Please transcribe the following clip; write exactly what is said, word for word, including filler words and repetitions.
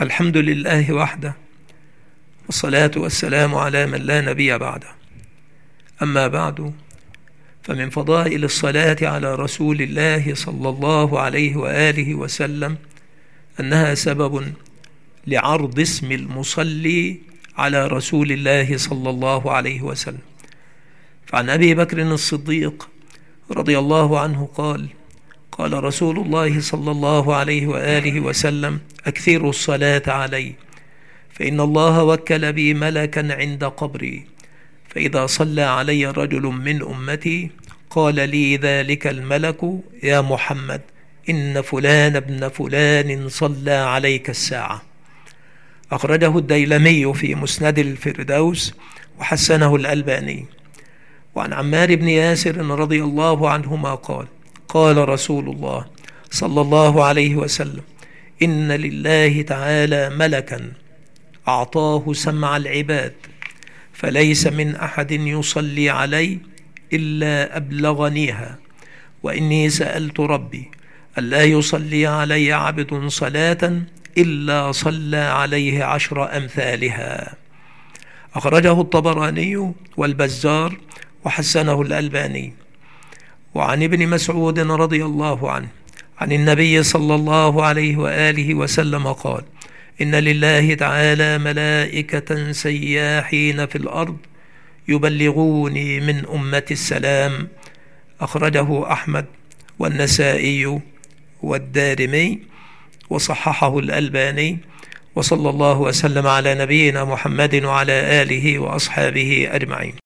الحمد لله وحده، والصلاة والسلام على من لا نبي بعده. أما بعد، فمن فضائل الصلاة على رسول الله صلى الله عليه وآله وسلم أنها سبب لعرض اسم المصلي على رسول الله صلى الله عليه وسلم. فعن أبي بكر الصديق رضي الله عنه قال: قال رسول الله صلى الله عليه وآله وسلم: أكثروا الصلاة علي، فإن الله وكل بي ملكا عند قبري، فإذا صلى علي رجل من أمتي قال لي ذلك الملك: يا محمد، إن فلان ابن فلان صلى عليك الساعة. أخرجه الديلمي في مسند الفردوس وحسنه الألباني. وعن عمار بن ياسر رضي الله عنهما قال: قال رسول الله صلى الله عليه وسلم: إن لله تعالى ملكا أعطاه سمع العباد، فليس من أحد يصلي علي إلا أبلغنيها، وإني سألت ربي ألا يصلي علي عبد صلاة إلا صلى عليه عشر أمثالها. أخرجه الطبراني والبزار وحسنه الألباني. وعن ابن مسعود رضي الله عنه عن النبي صلى الله عليه وآله وسلم قال: إن لله تعالى ملائكة سياحين في الأرض يبلغوني من أمة السلام. أخرجه أحمد والنسائي والدارمي وصححه الألباني. وصلى الله وسلم على نبينا محمد وعلى آله وأصحابه أجمعين.